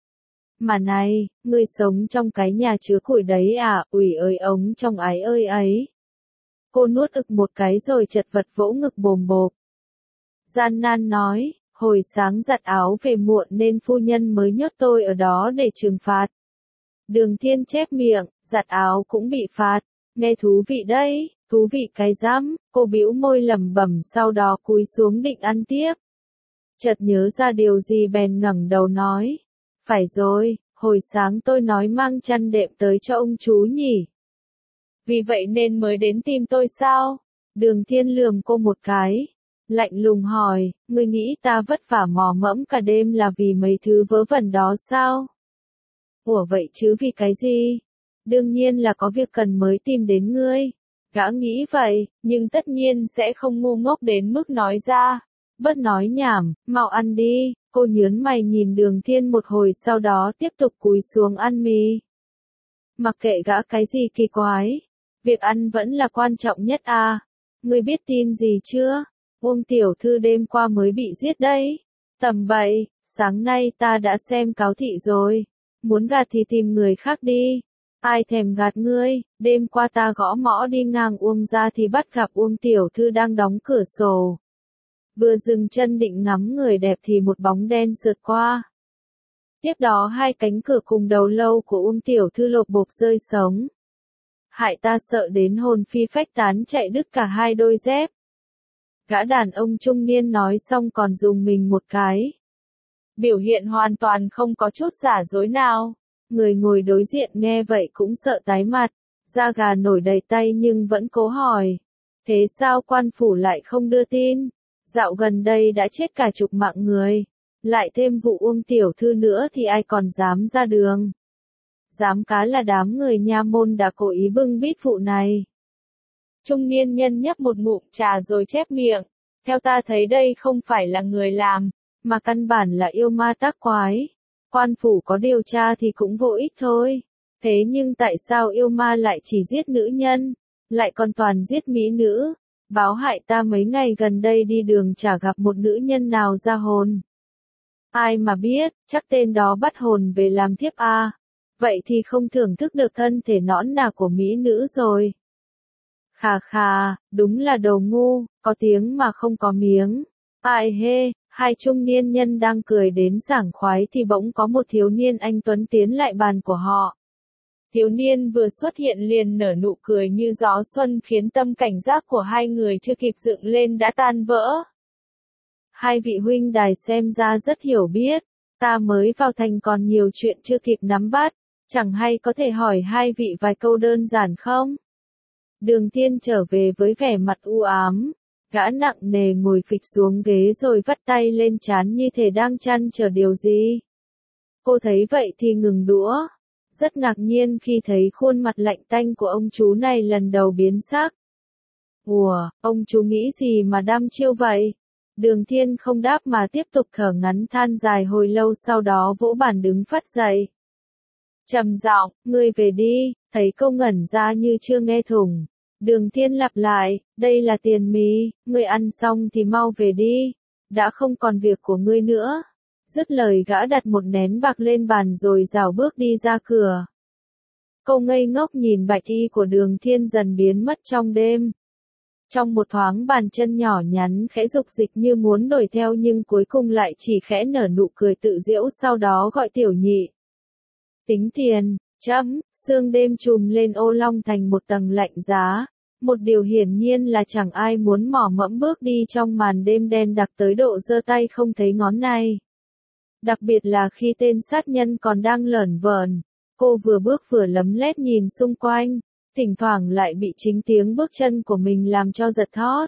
Mà này, ngươi sống trong cái nhà chứa củi đấy à, ủy ơi ống trong ái ơi ấy. Cô nuốt ực một cái rồi chật vật vỗ ngực bồm bộp. Gian nan nói, hồi sáng giặt áo về muộn nên phu nhân mới nhốt tôi ở đó để trừng phạt. Đường Thiên chép miệng, giặt áo cũng bị phạt. Nghe thú vị đấy, thú vị cái rắm, cô bĩu môi lẩm bẩm sau đó cúi xuống định ăn tiếp. Chợt nhớ ra điều gì bèn ngẩng đầu nói. Phải rồi, hồi sáng tôi nói mang chăn đệm tới cho ông chú nhỉ. Vì vậy nên mới đến tìm tôi sao? Đường Thiên lườm cô một cái. Lạnh lùng hỏi, ngươi nghĩ ta vất vả mò mẫm cả đêm là vì mấy thứ vớ vẩn đó sao? Ủa vậy chứ vì cái gì? Đương nhiên là có việc cần mới tìm đến ngươi. Gã nghĩ vậy, nhưng tất nhiên sẽ không ngu ngốc đến mức nói ra. Bớt nói nhảm, mau ăn đi, cô nhớn mày nhìn Đường Thiên một hồi sau đó tiếp tục cúi xuống ăn mì. Mặc kệ gã cái gì kỳ quái, việc ăn vẫn là quan trọng nhất à. Ngươi biết tin gì chưa? Uông tiểu thư đêm qua mới bị giết đấy. Tầm bậy, sáng nay ta đã xem cáo thị rồi. Muốn gạt thì tìm người khác đi. Ai thèm gạt ngươi, đêm qua ta gõ mõ đi ngang Uông ra thì bắt gặp Uông tiểu thư đang đóng cửa sổ. Vừa dừng chân định ngắm người đẹp thì một bóng đen sượt qua. Tiếp đó hai cánh cửa cùng đầu lâu của Uông tiểu thư lột bột rơi sống. Hại ta sợ đến hồn phi phách tán chạy đứt cả hai đôi dép. Gã đàn ông trung niên nói xong còn dùng mình một cái. Biểu hiện hoàn toàn không có chút giả dối nào. Người ngồi đối diện nghe vậy cũng sợ tái mặt, da gà nổi đầy tay nhưng vẫn cố hỏi. Thế sao quan phủ lại không đưa tin? Dạo gần đây đã chết cả chục mạng người. Lại thêm vụ Uông tiểu thư nữa thì ai còn dám ra đường. Dám cá là đám người nha môn đã cố ý bưng bít vụ này. Trung niên nhân nhấp một ngụm trà rồi chép miệng. Theo ta thấy đây không phải là người làm, mà căn bản là yêu ma tác quái. Quan phủ có điều tra thì cũng vô ích thôi. Thế nhưng tại sao yêu ma lại chỉ giết nữ nhân, lại còn toàn giết mỹ nữ? Báo hại ta mấy ngày gần đây đi đường chả gặp một nữ nhân nào ra hồn. Ai mà biết, chắc tên đó bắt hồn về làm thiếp a. Vậy thì không thưởng thức được thân thể nõn nà của mỹ nữ rồi. Khà khà, đúng là đồ ngu, có tiếng mà không có miếng. Ai hê, hai trung niên nhân đang cười đến sảng khoái thì bỗng có một thiếu niên anh tuấn tiến lại bàn của họ. Thiếu niên vừa xuất hiện liền nở nụ cười như gió xuân khiến tâm cảnh giác của hai người chưa kịp dựng lên đã tan vỡ. Hai vị huynh đài xem ra rất hiểu biết, ta mới vào thành còn nhiều chuyện chưa kịp nắm bắt, chẳng hay có thể hỏi hai vị vài câu đơn giản không? Đường Thiên trở về với vẻ mặt u ám, gã nặng nề ngồi phịch xuống ghế rồi vắt tay lên trán như thể đang trăn trở điều gì. Cô thấy vậy thì ngừng đũa, rất ngạc nhiên khi thấy khuôn mặt lạnh tanh của ông chú này lần đầu biến sắc. Ủa, ông chú nghĩ gì mà đăm chiêu vậy? Đường Thiên không đáp mà tiếp tục thở ngắn than dài hồi lâu sau đó vỗ bàn đứng phắt dậy. Trầm giọng, ngươi về đi, thấy câu ngẩn ra như chưa nghe thủng. Đường Thiên lặp lại, đây là tiền mì, ngươi ăn xong thì mau về đi, đã không còn việc của ngươi nữa. Dứt lời gã đặt một nén bạc lên bàn rồi rảo bước đi ra cửa. Cô ngây ngốc nhìn bạch y của Đường Thiên dần biến mất trong đêm. Trong một thoáng bàn chân nhỏ nhắn khẽ dục dịch như muốn đuổi theo nhưng cuối cùng lại chỉ khẽ nở nụ cười tự giễu sau đó gọi Tiểu Nhị. Tính tiền, chấm, sương đêm trùm lên Ô Long thành một tầng lạnh giá. Một điều hiển nhiên là chẳng ai muốn mò mẫm bước đi trong màn đêm đen đặc tới độ giơ tay không thấy ngón này. Đặc biệt là khi tên sát nhân còn đang lởn vởn, cô vừa bước vừa lấm lét nhìn xung quanh, thỉnh thoảng lại bị chính tiếng bước chân của mình làm cho giật thót.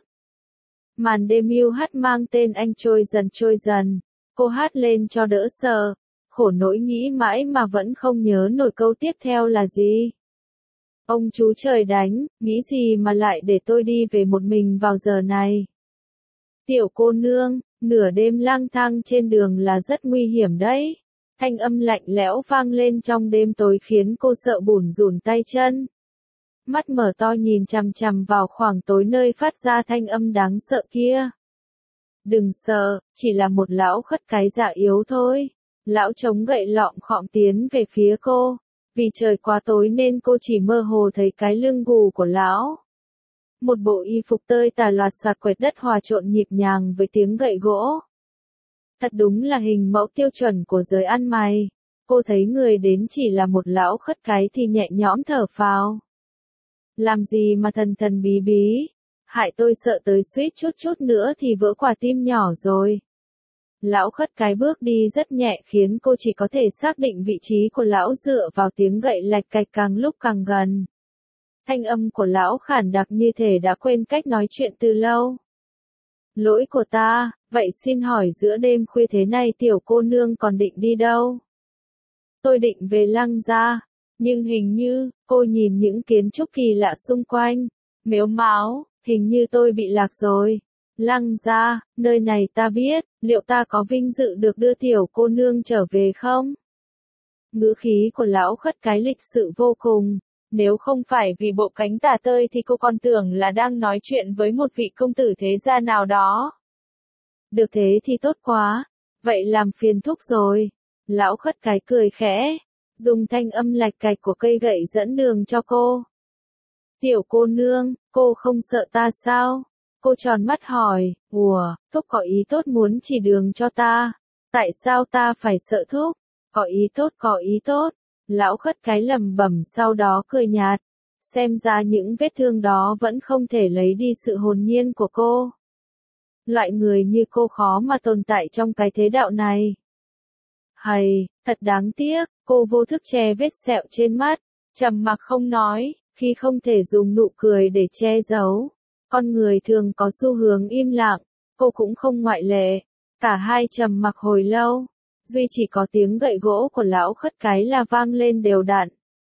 Màn đêm yêu hát mang tên Anh trôi dần trôi dần, cô hát lên cho đỡ sợ, khổ nỗi nghĩ mãi mà vẫn không nhớ nổi câu tiếp theo là gì. Ông chú trời đánh, nghĩ gì mà lại để tôi đi về một mình vào giờ này. Tiểu cô nương, nửa đêm lang thang trên đường là rất nguy hiểm đấy. Thanh âm lạnh lẽo vang lên trong đêm tối khiến cô sợ bủn rủn tay chân. Mắt mở to nhìn chằm chằm vào khoảng tối nơi phát ra thanh âm đáng sợ kia. Đừng sợ, chỉ là một lão khất cái dạ yếu thôi. Lão chống gậy lọng khom tiến về phía cô. Vì trời quá tối nên cô chỉ mơ hồ thấy cái lưng gù của lão. Một bộ y phục tơi tả loạt soạt quệt đất hòa trộn nhịp nhàng với tiếng gậy gỗ. Thật đúng là hình mẫu tiêu chuẩn của giới ăn mày. Cô thấy người đến chỉ là một lão khất cái thì nhẹ nhõm thở phào. Làm gì mà thần thần bí bí, hại tôi sợ tới suýt chút chút nữa thì vỡ quả tim nhỏ rồi. Lão khất cái bước đi rất nhẹ khiến cô chỉ có thể xác định vị trí của lão dựa vào tiếng gậy lạch cạch càng lúc càng gần. Thanh âm của lão khản đặc như thể đã quên cách nói chuyện từ lâu. Lỗi của ta, vậy xin hỏi giữa đêm khuya thế này tiểu cô nương còn định đi đâu? Tôi định về Lăng gia, nhưng hình như, cô nhìn những kiến trúc kỳ lạ xung quanh, mếu máo, hình như tôi bị lạc rồi. Lăng gia, nơi này ta biết, liệu ta có vinh dự được đưa tiểu cô nương trở về không? Ngữ khí của lão khất cái lịch sự vô cùng, nếu không phải vì bộ cánh tả tơi thì cô còn tưởng là đang nói chuyện với một vị công tử thế gia nào đó. Được thế thì tốt quá, vậy làm phiền thúc rồi. Lão khất cái cười khẽ, dùng thanh âm lạch cạch của cây gậy dẫn đường cho cô. Tiểu cô nương, cô không sợ ta sao? Cô tròn mắt hỏi, ủa, thúc có ý tốt muốn chỉ đường cho ta. Tại sao ta phải sợ thúc? Có ý tốt có ý tốt. Lão khất cái lẩm bẩm sau đó cười nhạt. Xem ra những vết thương đó vẫn không thể lấy đi sự hồn nhiên của cô. Loại người như cô khó mà tồn tại trong cái thế đạo này. Hầy, thật đáng tiếc, cô vô thức che vết sẹo trên mắt, trầm mặc không nói, khi không thể dùng nụ cười để che giấu. Con người thường có xu hướng im lặng, cô cũng không ngoại lệ. Cả hai trầm mặc hồi lâu, duy chỉ có tiếng gậy gỗ của lão khất cái là vang lên đều đặn.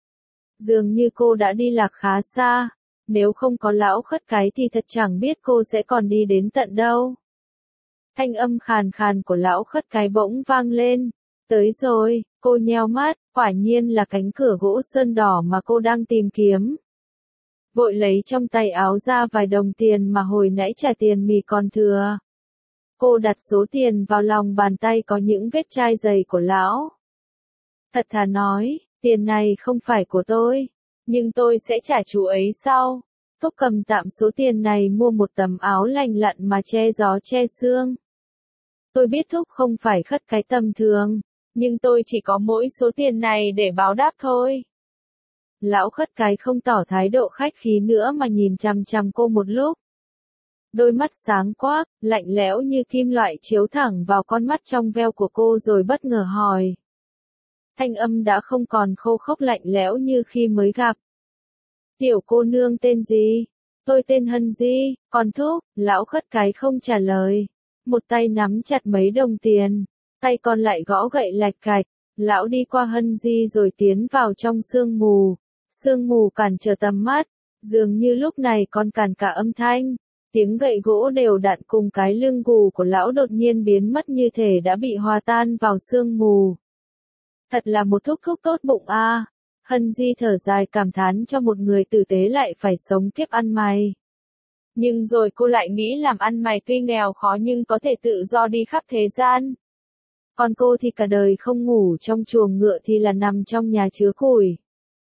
Dường như cô đã đi lạc khá xa, nếu không có lão khất cái thì thật chẳng biết cô sẽ còn đi đến tận đâu. Thanh âm khàn khàn của lão khất cái bỗng vang lên. Tới rồi, cô nheo mắt, quả nhiên là cánh cửa gỗ sơn đỏ mà cô đang tìm kiếm. Vội lấy trong tay áo ra vài đồng tiền mà hồi nãy trả tiền mì còn thừa. Cô đặt số tiền vào lòng bàn tay có những vết chai giày của lão. Thật thà nói, tiền này không phải của tôi, nhưng tôi sẽ trả chú ấy sau. Thúc cầm tạm số tiền này mua một tấm áo lành lặn mà che gió che sương. Tôi biết thúc không phải khất cái tầm thường, nhưng tôi chỉ có mỗi số tiền này để báo đáp thôi. Lão khất cái không tỏ thái độ khách khí nữa mà nhìn chằm chằm cô một lúc. Đôi mắt sáng quắc, lạnh lẽo như kim loại chiếu thẳng vào con mắt trong veo của cô rồi bất ngờ hỏi. Thanh âm đã không còn khô khốc lạnh lẽo như khi mới gặp. Tiểu cô nương tên gì? Tôi tên Hân Di, còn thúc, lão khất cái không trả lời. Một tay nắm chặt mấy đồng tiền, tay còn lại gõ gậy lạch cạch. Lão đi qua Hân Di rồi tiến vào trong sương mù. Sương mù cản trở tầm mắt, dường như lúc này còn cản cả âm thanh. Tiếng gậy gỗ đều đặn cùng cái lưng gù của lão đột nhiên biến mất như thể đã bị hòa tan vào sương mù. Thật là một thúc thúc tốt bụng a. À. Hân Di thở dài cảm thán cho một người tử tế lại phải sống kiếp ăn mày. Nhưng rồi cô lại nghĩ làm ăn mày tuy nghèo khó nhưng có thể tự do đi khắp thế gian. Còn cô thì cả đời không ngủ trong chuồng ngựa thì là nằm trong nhà chứa củi.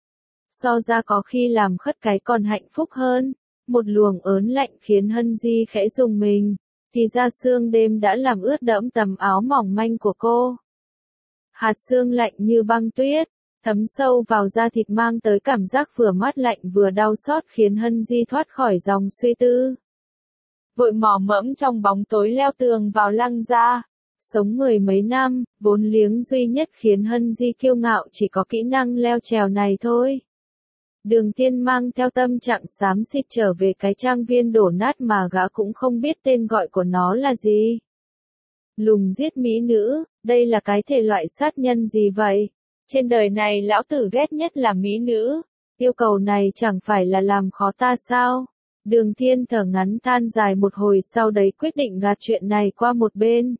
So ra có khi làm khất cái còn hạnh phúc hơn. Một luồng ớn lạnh khiến Hân Di khẽ rùng mình, thì ra sương đêm đã làm ướt đẫm tấm áo mỏng manh của cô. Hạt sương lạnh như băng tuyết, thấm sâu vào da thịt mang tới cảm giác vừa mát lạnh vừa đau xót khiến Hân Di thoát khỏi dòng suy tư. Vội mò mẫm trong bóng tối leo tường vào Lăng gia. Sống mười mấy năm, vốn liếng duy nhất khiến Hân Di kiêu ngạo chỉ có kỹ năng leo trèo này thôi. Đường Tiên mang theo tâm trạng xám xịt trở về cái trang viên đổ nát mà gã cũng không biết tên gọi của nó là gì. Lùng giết mỹ nữ, đây là cái thể loại sát nhân gì vậy? Trên đời này lão tử ghét nhất là mỹ nữ. Yêu cầu này chẳng phải là làm khó ta sao? Đường Thiên thở ngắn than dài một hồi sau đấy quyết định gạt chuyện này qua một bên.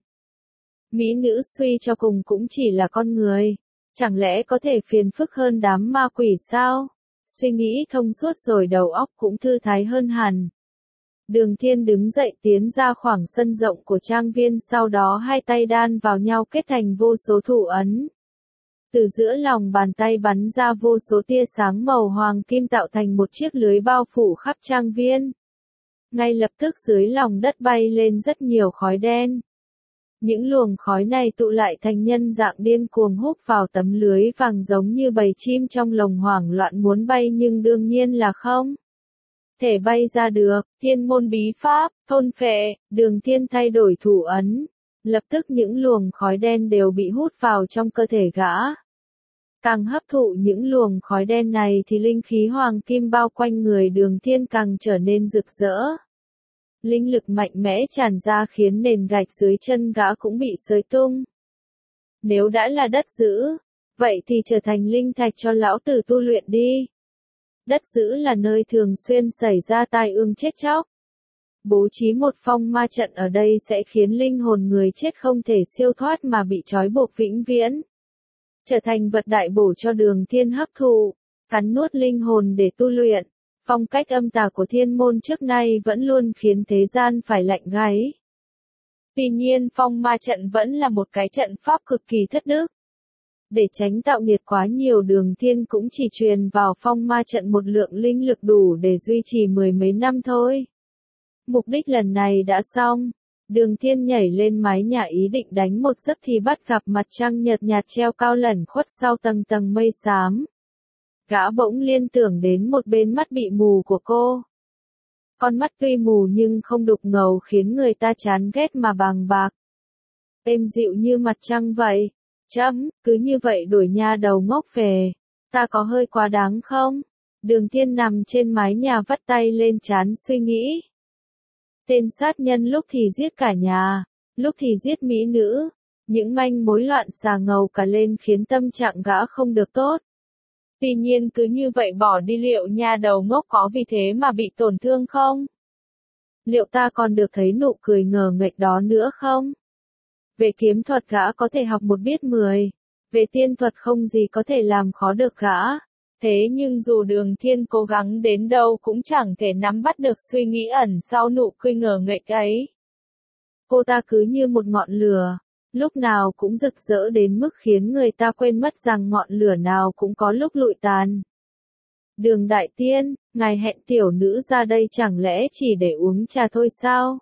Mỹ nữ suy cho cùng cũng chỉ là con người. Chẳng lẽ có thể phiền phức hơn đám ma quỷ sao? Suy nghĩ thông suốt rồi đầu óc cũng thư thái hơn hẳn. Đường Thiên đứng dậy tiến ra khoảng sân rộng của trang viên sau đó hai tay đan vào nhau kết thành vô số thủ ấn. Từ giữa lòng bàn tay bắn ra vô số tia sáng màu hoàng kim tạo thành một chiếc lưới bao phủ khắp trang viên. Ngay lập tức dưới lòng đất bay lên rất nhiều khói đen. Những luồng khói này tụ lại thành nhân dạng điên cuồng hút vào tấm lưới vàng giống như bầy chim trong lồng hoảng loạn muốn bay nhưng đương nhiên là không. thể bay ra được, thiên môn bí pháp, thôn phệ, Đường Thiên thay đổi thủ ấn. Lập tức những luồng khói đen đều bị hút vào trong cơ thể gã. Càng hấp thụ những luồng khói đen này thì linh khí hoàng kim bao quanh người Đường Thiên càng trở nên rực rỡ. Linh lực mạnh mẽ tràn ra khiến nền gạch dưới chân gã cũng bị xới tung. Nếu đã là đất giữ, vậy thì trở thành linh thạch cho lão tử tu luyện đi. Đất giữ là nơi thường xuyên xảy ra tai ương chết chóc. Bố trí một phong ma trận ở đây sẽ khiến linh hồn người chết không thể siêu thoát mà bị trói buộc vĩnh viễn. Trở thành vật đại bổ cho Đường Thiên hấp thụ, cắn nuốt linh hồn để tu luyện. Phong cách âm tà của thiên môn trước nay vẫn luôn khiến thế gian phải lạnh gáy. Tuy nhiên phong ma trận vẫn là một cái trận pháp cực kỳ thất đức. Để tránh tạo nghiệt quá nhiều Đường Thiên cũng chỉ truyền vào phong ma trận một lượng linh lực đủ để duy trì mười mấy năm thôi. Mục đích lần này đã xong. Đường Thiên nhảy lên mái nhà ý định đánh một giấc thì bắt gặp mặt trăng nhợt nhạt treo cao lẩn khuất sau tầng tầng mây xám. Gã bỗng liên tưởng đến một bên mắt bị mù của cô. Con mắt tuy mù nhưng không đục ngầu khiến người ta chán ghét mà bàng bạc. Êm dịu như mặt trăng vậy. Chấm, cứ như vậy đuổi nha đầu ngốc về. Ta có hơi quá đáng không? Đường Thiên nằm trên mái nhà vắt tay lên trán suy nghĩ. Tên sát nhân lúc thì giết cả nhà, lúc thì giết mỹ nữ. Những manh mối loạn xà ngầu cả lên khiến tâm trạng gã không được tốt. Tuy nhiên cứ như vậy bỏ đi liệu nha đầu ngốc có vì thế mà bị tổn thương không? Liệu ta còn được thấy nụ cười ngờ nghệch đó nữa không? Về kiếm thuật gã có thể học một biết mười. Về tiên thuật không gì có thể làm khó được gã. Thế nhưng dù Đường Thiên cố gắng đến đâu cũng chẳng thể nắm bắt được suy nghĩ ẩn sau nụ cười ngờ nghệch ấy. Cô ta cứ như một ngọn lửa, lúc nào cũng rực rỡ đến mức khiến người ta quên mất rằng ngọn lửa nào cũng có lúc lụi tàn. Đường Đại Tiên, ngài hẹn tiểu nữ ra đây chẳng lẽ chỉ để uống trà thôi sao?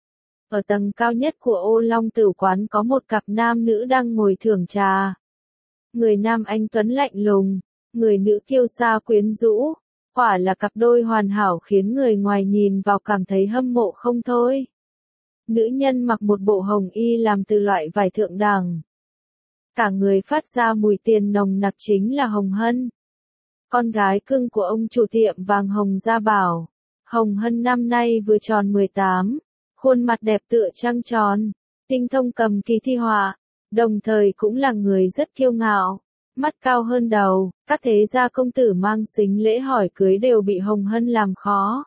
Ở tầng cao nhất của Ô Long Tử Quán có một cặp nam nữ đang ngồi thưởng trà. Người nam anh tuấn lạnh lùng, người nữ kiêu sa quyến rũ, quả là cặp đôi hoàn hảo khiến người ngoài nhìn vào cảm thấy hâm mộ không thôi. Nữ nhân mặc một bộ hồng y làm từ loại vải thượng đẳng. Cả người phát ra mùi tiền nồng nặc chính là Hồng Hân. Con gái cưng của ông chủ tiệm vàng Hồng Gia Bảo. Hồng Hân năm nay vừa tròn mười tám, khuôn mặt đẹp tựa trăng tròn, tinh thông cầm kỳ thi họa, đồng thời cũng là người rất kiêu ngạo, mắt cao hơn đầu, các thế gia công tử mang sính lễ hỏi cưới đều bị Hồng Hân làm khó.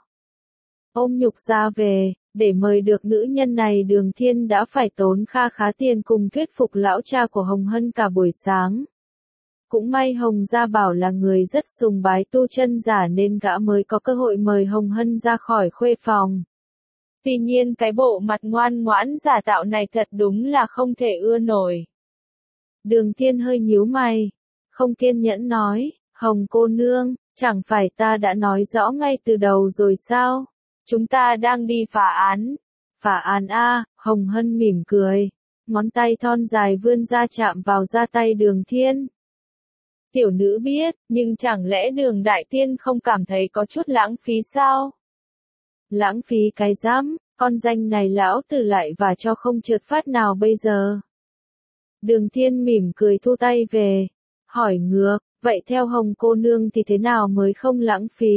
Ôm nhục ra về, để mời được nữ nhân này Đường Thiên đã phải tốn kha khá tiền cùng thuyết phục lão cha của Hồng Hân cả buổi sáng. Cũng may Hồng Gia Bảo là người rất sùng bái tu chân giả nên gã mới có cơ hội mời Hồng Hân ra khỏi khuê phòng. Tuy nhiên cái bộ mặt ngoan ngoãn giả tạo này thật đúng là không thể ưa nổi. Đường Thiên hơi nhíu mày, không kiên nhẫn nói, Hồng cô nương, chẳng phải ta đã nói rõ ngay từ đầu rồi sao? Chúng ta đang đi phá án. Phá án a, Hồng Hân mỉm cười, ngón tay thon dài vươn ra chạm vào da tay Đường Thiên. Tiểu nữ biết, nhưng chẳng lẽ Đường Đại Tiên không cảm thấy có chút lãng phí sao? Lãng phí cái dám, con danh này lão tử lại và cho không trượt phát nào bây giờ. Đường Thiên mỉm cười thu tay về, hỏi ngược, vậy theo Hồng cô nương thì thế nào mới không lãng phí?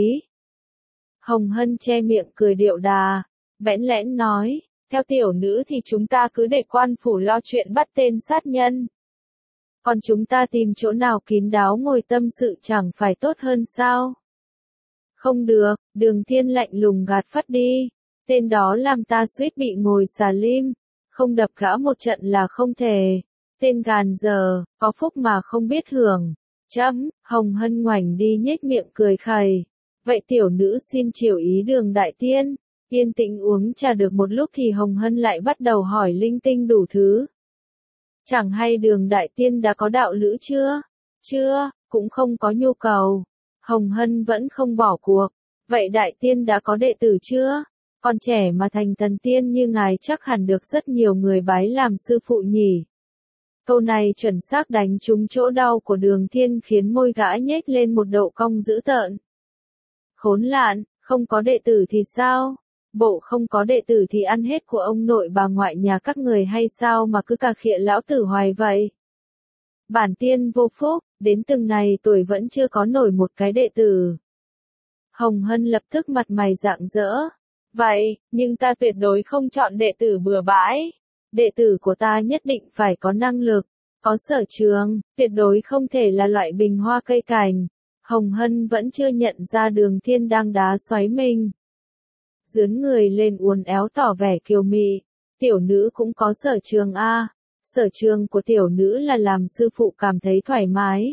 Hồng Hân che miệng cười điệu đà, bẽn lẽn nói, theo tiểu nữ thì chúng ta cứ để quan phủ lo chuyện bắt tên sát nhân. Còn chúng ta tìm chỗ nào kín đáo ngồi tâm sự chẳng phải tốt hơn sao? Không được, Đường Thiên lạnh lùng gạt phắt đi, tên đó làm ta suýt bị ngồi xà lim, không đập gã một trận là không thể. Tên gàn giờ, có phúc mà không biết hưởng. Chấm, Hồng Hân ngoảnh đi nhếch miệng cười khẩy. Vậy tiểu nữ xin chiều ý Đường Đại Tiên. Yên tĩnh uống trà được một lúc thì Hồng Hân lại bắt đầu hỏi linh tinh đủ thứ. Chẳng hay Đường Đại Tiên đã có đạo lữ chưa? Chưa, cũng không có nhu cầu. Hồng Hân vẫn không bỏ cuộc. Vậy Đại Tiên đã có đệ tử chưa? Còn trẻ mà thành thần tiên như ngài chắc hẳn được rất nhiều người bái làm sư phụ nhỉ. Câu này chuẩn xác đánh trúng chỗ đau của Đường Thiên khiến môi gã nhếch lên một độ cong dữ tợn. Khốn nạn, Không có đệ tử thì sao? Bộ không có đệ tử thì ăn hết của ông nội bà ngoại nhà các người hay sao mà cứ cà khịa lão tử hoài vậy? Bản tiên vô phúc, đến từng này tuổi vẫn chưa có nổi một cái đệ tử. Hồng Hân lập tức mặt mày rạng rỡ. Vậy, nhưng ta tuyệt đối không chọn đệ tử bừa bãi. Đệ tử của ta nhất định phải có năng lực, có sở trường, tuyệt đối không thể là loại bình hoa cây cành. Hồng Hân vẫn chưa nhận ra Đường Thiên đang đá xoáy mình. Dướn người lên uốn éo tỏ vẻ kiều mị. Tiểu nữ cũng có sở trường a. Sở trường của tiểu nữ là làm sư phụ cảm thấy thoải mái.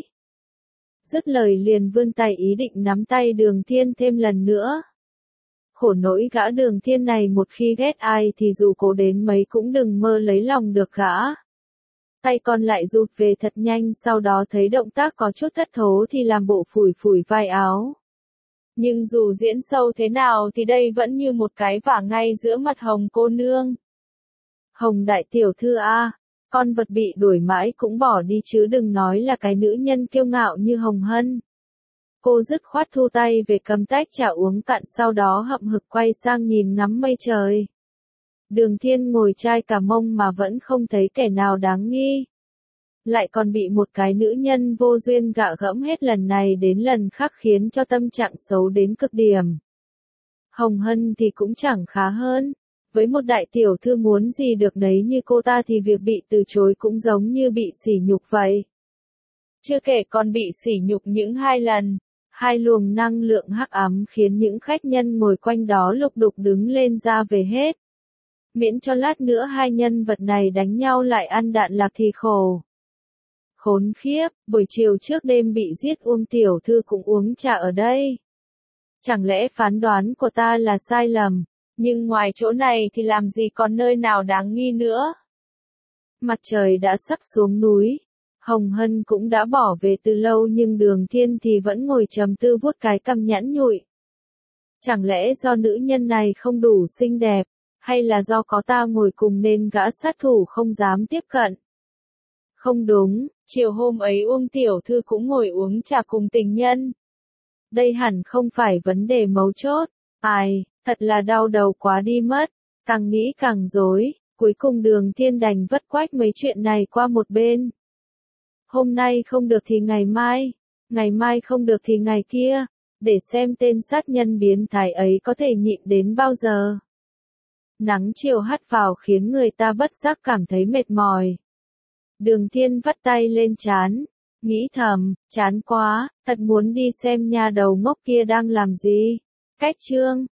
Dứt lời liền vươn tay ý định nắm tay Đường Thiên thêm lần nữa. Khổ nỗi gã Đường Thiên này một khi ghét ai thì dù cố đến mấy cũng đừng mơ lấy lòng được gã. Tay còn lại rụt về thật nhanh, sau đó thấy động tác có chút thất thố thì làm bộ phủi phủi vai áo. Nhưng dù diễn sâu thế nào thì đây vẫn như một cái vả ngay giữa mặt Hồng cô nương. Hồng đại tiểu thư a, con vật bị đuổi mãi cũng bỏ đi chứ đừng nói là cái nữ nhân kiêu ngạo như Hồng Hân. Cô dứt khoát thu tay về cầm tách trà uống cạn, sau đó hậm hực quay sang nhìn ngắm mây trời. Đường Thiên ngồi chai cả mông mà vẫn không thấy kẻ nào đáng nghi. Lại còn bị một cái nữ nhân vô duyên gạ gẫm hết lần này đến lần khác khiến cho tâm trạng xấu đến cực điểm. Hồng Hân thì cũng chẳng khá hơn. Với một đại tiểu thư muốn gì được đấy như cô ta thì việc bị từ chối cũng giống như bị sỉ nhục vậy. Chưa kể còn bị sỉ nhục những hai lần. Hai luồng năng lượng hắc ám khiến những khách nhân ngồi quanh đó lục đục đứng lên ra về hết. Miễn cho lát nữa hai nhân vật này đánh nhau lại ăn đạn lạc thì khổ. Khốn khiếp, buổi chiều trước đêm bị giết Uông tiểu thư cũng uống trà ở đây. Chẳng lẽ phán đoán của ta là sai lầm, nhưng ngoài chỗ này thì làm gì còn nơi nào đáng nghi nữa. Mặt trời đã sắp xuống núi. Hồng Hân cũng đã bỏ về từ lâu nhưng Đường Thiên thì vẫn ngồi trầm tư vuốt cái cằm nhẵn nhụi. Chẳng lẽ do nữ nhân này không đủ xinh đẹp, hay là do có ta ngồi cùng nên gã sát thủ không dám tiếp cận? Không đúng, chiều hôm ấy Uông tiểu thư cũng ngồi uống trà cùng tình nhân. Đây hẳn không phải vấn đề mấu chốt. Ai, thật là đau đầu quá đi mất. Càng nghĩ càng rối, cuối cùng Đường Thiên đành vất quách mấy chuyện này qua một bên. Hôm nay không được thì ngày mai, ngày mai không được thì ngày kia, để xem tên sát nhân biến thái ấy có thể nhịn đến bao giờ. Nắng chiều hắt vào khiến người ta bất giác cảm thấy mệt mỏi. Đường Thiên vắt tay lên trán, nghĩ thầm, chán quá, thật muốn đi xem nha đầu ngốc kia đang làm gì. Cách chương